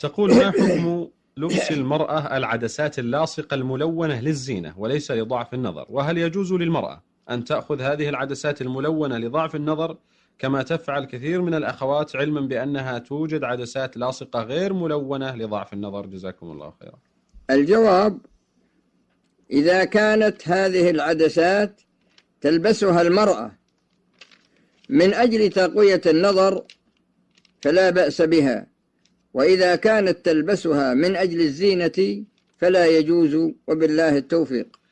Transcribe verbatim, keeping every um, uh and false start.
تقول: ما حكم لبس المرأة العدسات اللاصقة الملونة للزينة وليس لضعف النظر؟ وهل يجوز للمرأة أن تأخذ هذه العدسات الملونة لضعف النظر كما تفعل كثير من الأخوات، علما بأنها توجد عدسات لاصقة غير ملونة لضعف النظر؟ جزاكم الله خيرا. الجواب: إذا كانت هذه العدسات تلبسها المرأة من أجل تقوية النظر فلا بأس بها، وإذا كانت تلبسها من أجل الزينة فلا يجوز، وبالله التوفيق.